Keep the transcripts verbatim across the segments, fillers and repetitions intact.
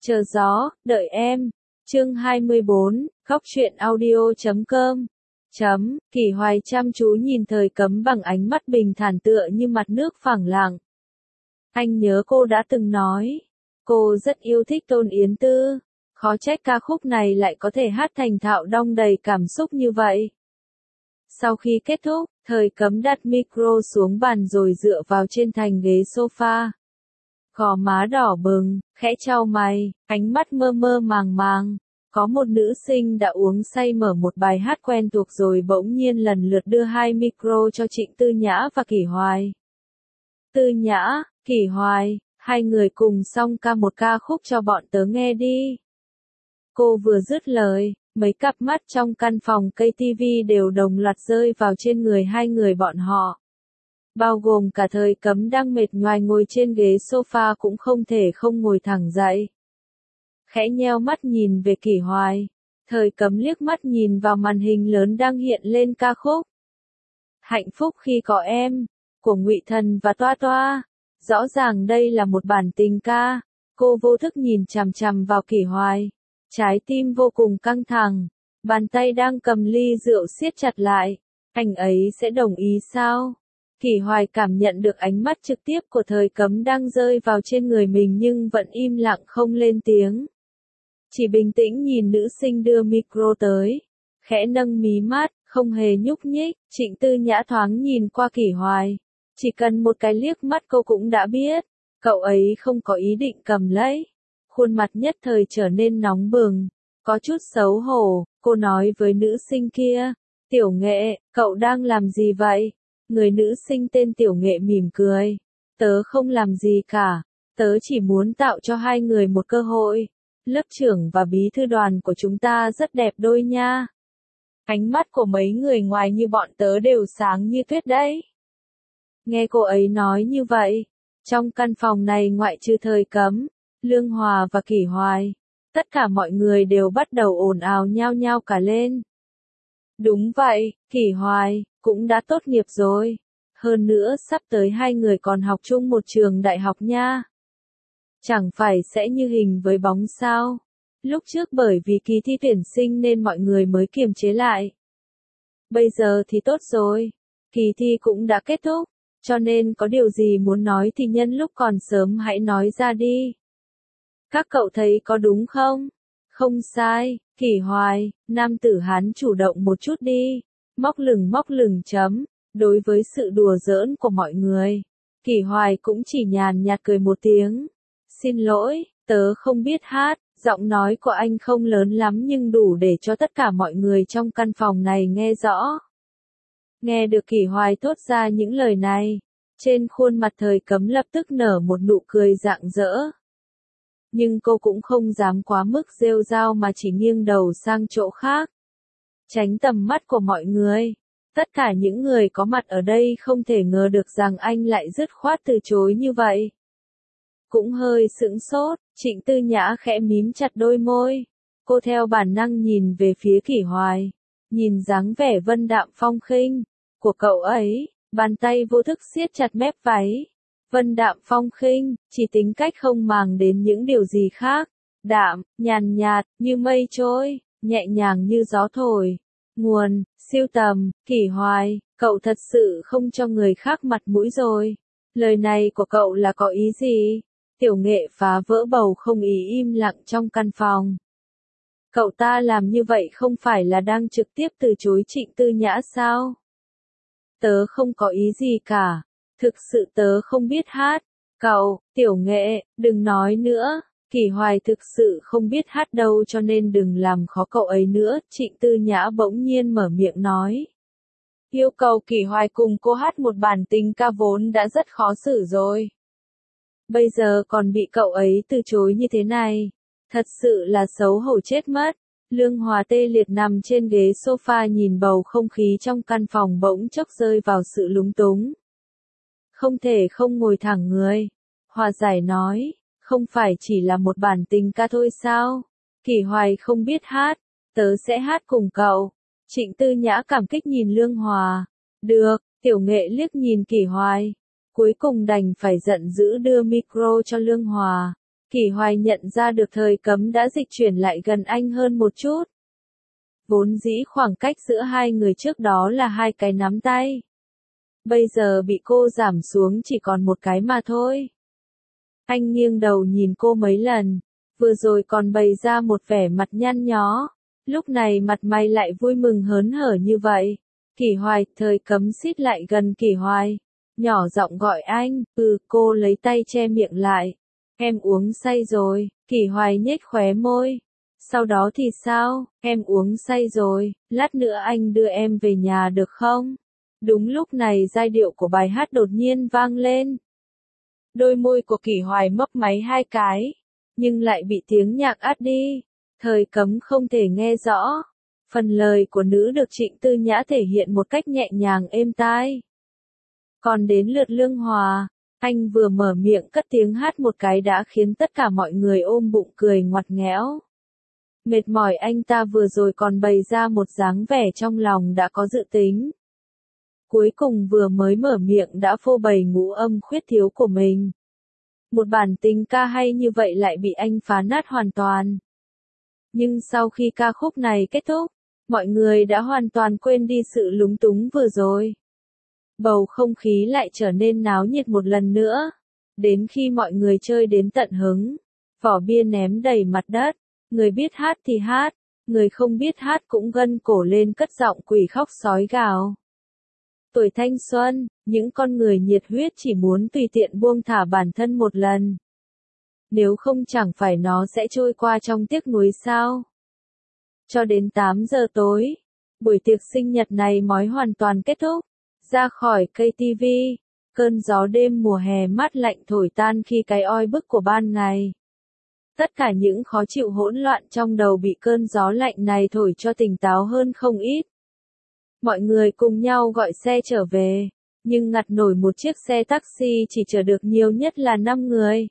Chờ gió, đợi em. Chương hai mươi bốn, Góc truyện audio chấm com. Chấm, Kỷ Hoài chăm chú nhìn Thời Cấm bằng ánh mắt bình thản tựa như mặt nước phẳng lặng. Anh nhớ cô đã từng nói, cô rất yêu thích Tôn Yến Tư, khó trách ca khúc này lại có thể hát thành thạo đong đầy cảm xúc như vậy. Sau khi kết thúc, Thời Cấm đặt micro xuống bàn rồi dựa vào trên thành ghế sofa. Gò má đỏ bừng, khẽ chau mày, ánh mắt mơ mơ màng màng. Có một nữ sinh đã uống say mở một bài hát quen thuộc rồi bỗng nhiên lần lượt đưa hai micro cho Trịnh Tư Nhã và Kỷ Hoài. Tư Nhã, Kỷ Hoài, hai người cùng song ca một ca khúc cho bọn tớ nghe đi. Cô vừa dứt lời, mấy cặp mắt trong căn phòng cây tivi đều đồng loạt rơi vào trên người hai người bọn họ. Bao gồm cả Thời Cấm đang mệt nhoài ngồi trên ghế sofa cũng không thể không ngồi thẳng dậy. Khẽ nheo mắt nhìn về Kỷ Hoài, Thời Cấm liếc mắt nhìn vào màn hình lớn đang hiện lên ca khúc Hạnh Phúc Khi Có Em, của Ngụy Thần và Toa Toa. Rõ ràng đây là một bản tình ca, cô vô thức nhìn chằm chằm vào Kỷ Hoài, trái tim vô cùng căng thẳng, bàn tay đang cầm ly rượu siết chặt lại, anh ấy sẽ đồng ý sao? Kỷ Hoài cảm nhận được ánh mắt trực tiếp của Thời Cấm đang rơi vào trên người mình nhưng vẫn im lặng không lên tiếng. Chỉ bình tĩnh nhìn nữ sinh đưa micro tới, khẽ nâng mí mắt, không hề nhúc nhích. Trịnh Tư Nhã thoáng nhìn qua Kỷ Hoài, chỉ cần một cái liếc mắt cô cũng đã biết, cậu ấy không có ý định cầm lấy. Khuôn mặt nhất thời trở nên nóng bừng, có chút xấu hổ, cô nói với nữ sinh kia, Tiểu Nghệ, cậu đang làm gì vậy? Người nữ sinh tên Tiểu Nghệ mỉm cười, tớ không làm gì cả, tớ chỉ muốn tạo cho hai người một cơ hội. Lớp trưởng và bí thư đoàn của chúng ta rất đẹp đôi nha. Ánh mắt của mấy người ngoài như bọn tớ đều sáng như tuyết đấy. Nghe cô ấy nói như vậy, trong căn phòng này ngoại trừ Thời Cấm, Lương Hòa và Kỷ Hoài, tất cả mọi người đều bắt đầu ồn ào nhao nhao cả lên. Đúng vậy, Kỷ Hoài cũng đã tốt nghiệp rồi. Hơn nữa sắp tới hai người còn học chung một trường đại học nha. Chẳng phải sẽ như hình với bóng sao? Lúc trước bởi vì kỳ thi tuyển sinh nên mọi người mới kiềm chế lại. Bây giờ thì tốt rồi, kỳ thi cũng đã kết thúc, cho nên có điều gì muốn nói thì nhân lúc còn sớm hãy nói ra đi. Các cậu thấy có đúng không? Không sai, Kỷ Hoài, nam tử Hán chủ động một chút đi. Móc lửng móc lửng chấm. Đối với sự đùa giỡn của mọi người, Kỷ Hoài cũng chỉ nhàn nhạt cười một tiếng. Xin lỗi, tớ không biết hát. Giọng nói của anh không lớn lắm nhưng đủ để cho tất cả mọi người trong căn phòng này nghe rõ. Nghe được Kỷ Hoài thốt ra những lời này, trên khuôn mặt Thời Cấm lập tức nở một nụ cười rạng rỡ. Nhưng cô cũng không dám quá mức rêu rao mà chỉ nghiêng đầu sang chỗ khác, tránh tầm mắt của mọi người. Tất cả những người có mặt ở đây không thể ngờ được rằng anh lại dứt khoát từ chối như vậy. Cũng hơi sững sốt, Trịnh Tư Nhã khẽ mím chặt đôi môi. Cô theo bản năng nhìn về phía Kỷ Hoài, nhìn dáng vẻ vân đạm phong khinh của cậu ấy, bàn tay vô thức siết chặt mép váy. Vân đạm phong khinh, chỉ tính cách không màng đến những điều gì khác. Đạm, nhàn nhạt, như mây trôi, nhẹ nhàng như gió thổi. Nguồn, siêu tầm, Kỷ Hoài, cậu thật sự không cho người khác mặt mũi rồi. Lời này của cậu là có ý gì? Tiểu Nghệ phá vỡ bầu không ý im lặng trong căn phòng. Cậu ta làm như vậy không phải là đang trực tiếp từ chối Trịnh Tư Nhã sao? Tớ không có ý gì cả. Thực sự tớ không biết hát. Cậu, Tiểu Nghệ, đừng nói nữa. Kỷ Hoài thực sự không biết hát đâu cho nên đừng làm khó cậu ấy nữa. Trịnh Tư Nhã bỗng nhiên mở miệng nói. Yêu cầu Kỷ Hoài cùng cô hát một bản tình ca vốn đã rất khó xử rồi. Bây giờ còn bị cậu ấy từ chối như thế này. Thật sự là xấu hổ chết mất. Lương Hòa tê liệt nằm trên ghế sofa nhìn bầu không khí trong căn phòng bỗng chốc rơi vào sự lúng túng. Không thể không ngồi thẳng người. Hòa giải nói, không phải chỉ là một bản tình ca thôi sao? Kỷ Hoài không biết hát, tớ sẽ hát cùng cậu. Trịnh Tư Nhã cảm kích nhìn Lương Hòa. Được, Tiểu Nghệ liếc nhìn Kỷ Hoài. Cuối cùng đành phải giận dữ đưa micro cho Lương Hòa. Kỷ Hoài nhận ra được Thời Cấm đã dịch chuyển lại gần anh hơn một chút. Vốn dĩ khoảng cách giữa hai người trước đó là hai cái nắm tay. Bây giờ bị cô giảm xuống chỉ còn một cái mà thôi. Anh nghiêng đầu nhìn cô mấy lần, vừa rồi còn bày ra một vẻ mặt nhăn nhó, lúc này mặt mày lại vui mừng hớn hở như vậy. Kỷ Hoài, Thời Cấm xít lại gần Kỷ Hoài, nhỏ giọng gọi anh, ừ, cô lấy tay che miệng lại. Em uống say rồi, Kỷ Hoài nhếch khóe môi. Sau đó thì sao, em uống say rồi, lát nữa anh đưa em về nhà được không? Đúng lúc này giai điệu của bài hát đột nhiên vang lên. Đôi môi của Kỷ Hoài mấp máy hai cái, nhưng lại bị tiếng nhạc át đi. Thời Cấm không thể nghe rõ. Phần lời của nữ được Trịnh Tư Nhã thể hiện một cách nhẹ nhàng êm tai. Còn đến lượt Lương Hòa, anh vừa mở miệng cất tiếng hát một cái đã khiến tất cả mọi người ôm bụng cười ngoặt nghẽo. Mệt mỏi anh ta vừa rồi còn bày ra một dáng vẻ trong lòng đã có dự tính. Cuối cùng vừa mới mở miệng đã phô bày ngũ âm khuyết thiếu của mình. Một bản tình ca hay như vậy lại bị anh phá nát hoàn toàn. Nhưng sau khi ca khúc này kết thúc, mọi người đã hoàn toàn quên đi sự lúng túng vừa rồi. Bầu không khí lại trở nên náo nhiệt một lần nữa. Đến khi mọi người chơi đến tận hứng, vỏ bia ném đầy mặt đất, người biết hát thì hát, người không biết hát cũng gân cổ lên cất giọng quỷ khóc sói gào. Tuổi thanh xuân, những con người nhiệt huyết chỉ muốn tùy tiện buông thả bản thân một lần. Nếu không chẳng phải nó sẽ trôi qua trong tiếc nuối sao. Cho đến tám giờ tối, buổi tiệc sinh nhật này mới hoàn toàn kết thúc. Ra khỏi cây tivi, cơn gió đêm mùa hè mát lạnh thổi tan khi cái oi bức của ban ngày. Tất cả những khó chịu hỗn loạn trong đầu bị cơn gió lạnh này thổi cho tỉnh táo hơn không ít. Mọi người cùng nhau gọi xe trở về, nhưng ngặt nổi một chiếc xe taxi chỉ chở được nhiều nhất là năm người.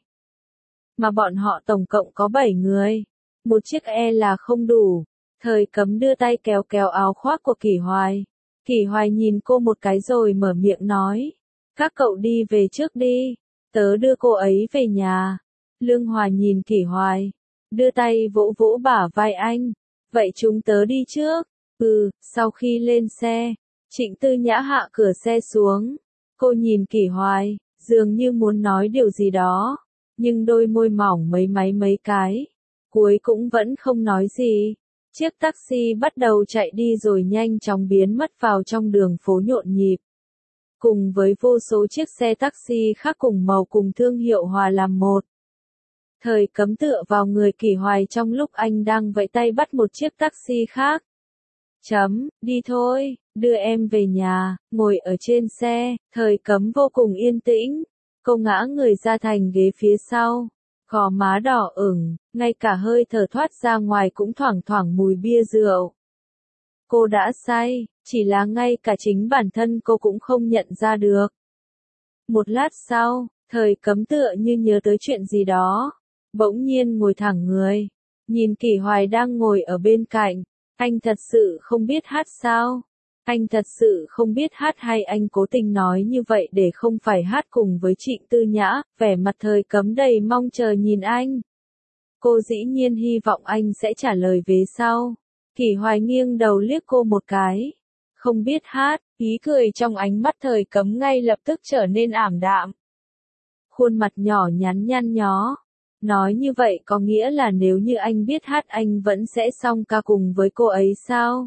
Mà bọn họ tổng cộng có bảy người, một chiếc e là không đủ. Thời Cấm đưa tay kéo kéo áo khoác của Kỷ Hoài. Kỷ Hoài nhìn cô một cái rồi mở miệng nói, các cậu đi về trước đi, tớ đưa cô ấy về nhà. Lương Hòa nhìn Kỷ Hoài, đưa tay vỗ vỗ bả vai anh, vậy chúng tớ đi trước. Ừ, sau khi lên xe, Trịnh Tư Nhã hạ cửa xe xuống, cô nhìn Kỷ Hoài, dường như muốn nói điều gì đó, nhưng đôi môi mỏng mấy máy mấy cái, cuối cũng vẫn không nói gì. Chiếc taxi bắt đầu chạy đi rồi nhanh chóng biến mất vào trong đường phố nhộn nhịp. Cùng với vô số chiếc xe taxi khác cùng màu cùng thương hiệu hòa làm một. Thời Cấm tựa vào người Kỷ Hoài trong lúc anh đang vẫy tay bắt một chiếc taxi khác. Chấm, đi thôi, đưa em về nhà. Ngồi ở trên xe, Thời Cấm vô cùng yên tĩnh. Cô ngã người ra thành ghế phía sau. Gò má đỏ ửng, ngay cả hơi thở thoát ra ngoài cũng thoảng thoảng mùi bia rượu. Cô đã say, chỉ là ngay cả chính bản thân cô cũng không nhận ra được. Một lát sau, Thời Cấm tựa như nhớ tới chuyện gì đó, bỗng nhiên ngồi thẳng người, nhìn Kỷ Hoài đang ngồi ở bên cạnh. Anh thật sự không biết hát sao? Anh thật sự không biết hát hay anh cố tình nói như vậy để không phải hát cùng với Trịnh Tư Nhã? Vẻ mặt Thời Cấm đầy mong chờ nhìn anh. Cô dĩ nhiên hy vọng anh sẽ trả lời vế sau. Kỷ Hoài nghiêng đầu liếc cô một cái. Không biết hát, ý cười trong ánh mắt Thời Cấm ngay lập tức trở nên ảm đạm. Khuôn mặt nhỏ nhắn nhăn nhó. Nói như vậy có nghĩa là nếu như anh biết hát anh vẫn sẽ song ca cùng với cô ấy sao?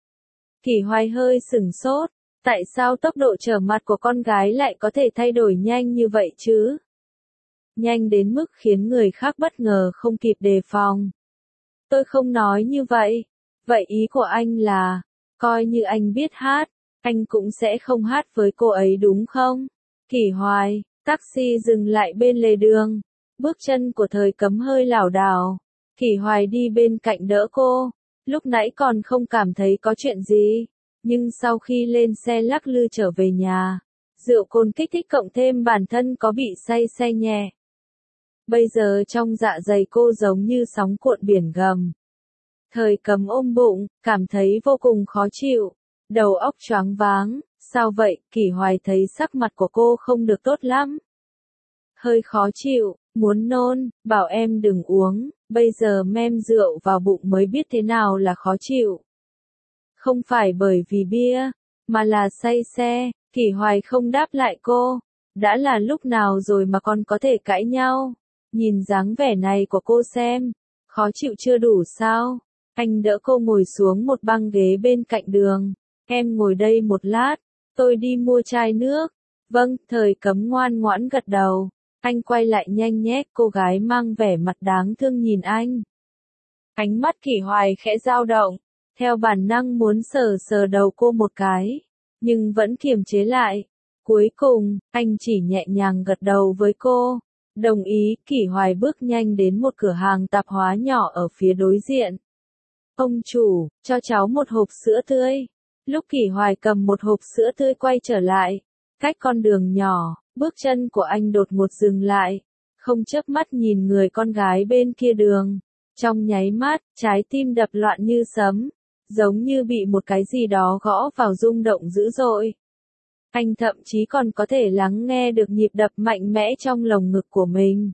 Kỷ Hoài hơi sửng sốt, tại sao tốc độ trở mặt của con gái lại có thể thay đổi nhanh như vậy chứ? Nhanh đến mức khiến người khác bất ngờ không kịp đề phòng. Tôi không nói như vậy. Vậy ý của anh là, coi như anh biết hát, anh cũng sẽ không hát với cô ấy đúng không? Kỷ Hoài, taxi dừng lại bên lề đường. Bước chân của Thời Cấm hơi lảo đảo. Kỷ Hoài đi bên cạnh đỡ cô. Lúc nãy còn không cảm thấy có chuyện gì. Nhưng sau khi lên xe lắc lư trở về nhà, rượu cồn kích thích cộng thêm bản thân có bị say say nhẹ. Bây giờ trong dạ dày cô giống như sóng cuộn biển gầm. Thời Cấm ôm bụng, cảm thấy vô cùng khó chịu. Đầu óc choáng váng. Sao vậy? Kỷ Hoài thấy sắc mặt của cô không được tốt lắm. Hơi khó chịu, muốn nôn, bảo em đừng uống, bây giờ mem rượu vào bụng mới biết thế nào là khó chịu. Không phải bởi vì bia, mà là say xe. Kỷ Hoài không đáp lại cô. Đã là lúc nào rồi mà còn có thể cãi nhau? Nhìn dáng vẻ này của cô xem, khó chịu chưa đủ sao? Anh đỡ cô ngồi xuống một băng ghế bên cạnh đường. Em ngồi đây một lát, tôi đi mua chai nước. Vâng, Thời Cấm ngoan ngoãn gật đầu. Anh quay lại nhanh nhét, cô gái mang vẻ mặt đáng thương nhìn anh. Ánh mắt Kỷ Hoài khẽ dao động, theo bản năng muốn sờ sờ đầu cô một cái, nhưng vẫn kiềm chế lại. Cuối cùng, anh chỉ nhẹ nhàng gật đầu với cô. Đồng ý. Kỷ Hoài bước nhanh đến một cửa hàng tạp hóa nhỏ ở phía đối diện. Ông chủ, cho cháu một hộp sữa tươi. Lúc Kỷ Hoài cầm một hộp sữa tươi quay trở lại, cách con đường nhỏ, bước chân của anh đột ngột dừng lại, không chớp mắt nhìn người con gái bên kia đường. Trong nháy mắt, trái tim đập loạn như sấm, giống như bị một cái gì đó gõ vào rung động dữ dội. Anh thậm chí còn có thể lắng nghe được nhịp đập mạnh mẽ trong lồng ngực của mình.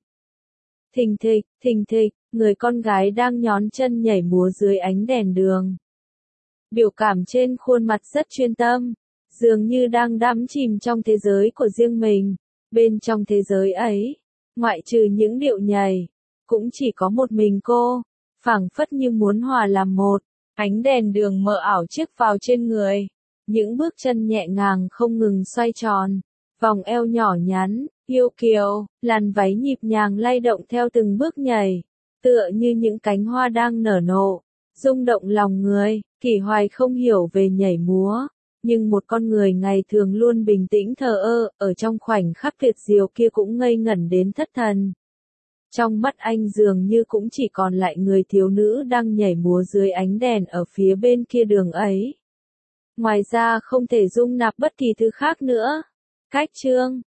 Thình thịch, thình thịch, người con gái đang nhón chân nhảy múa dưới ánh đèn đường. Biểu cảm trên khuôn mặt rất chuyên tâm, dường như đang đắm chìm trong thế giới của riêng mình. Bên trong thế giới ấy, ngoại trừ những điệu nhảy, cũng chỉ có một mình cô, phảng phất như muốn hòa làm một. Ánh đèn đường mờ ảo chiếu vào trên người, những bước chân nhẹ nhàng không ngừng xoay tròn, vòng eo nhỏ nhắn, yêu kiều, làn váy nhịp nhàng lay động theo từng bước nhảy, tựa như những cánh hoa đang nở nộ, rung động lòng người. Kỷ Hoài không hiểu về nhảy múa, nhưng một con người ngày thường luôn bình tĩnh thờ ơ, ở trong khoảnh khắc tuyệt diệu kia cũng ngây ngẩn đến thất thần. Trong mắt anh dường như cũng chỉ còn lại người thiếu nữ đang nhảy múa dưới ánh đèn ở phía bên kia đường ấy. Ngoài ra không thể dung nạp bất kỳ thứ khác nữa. Cách chương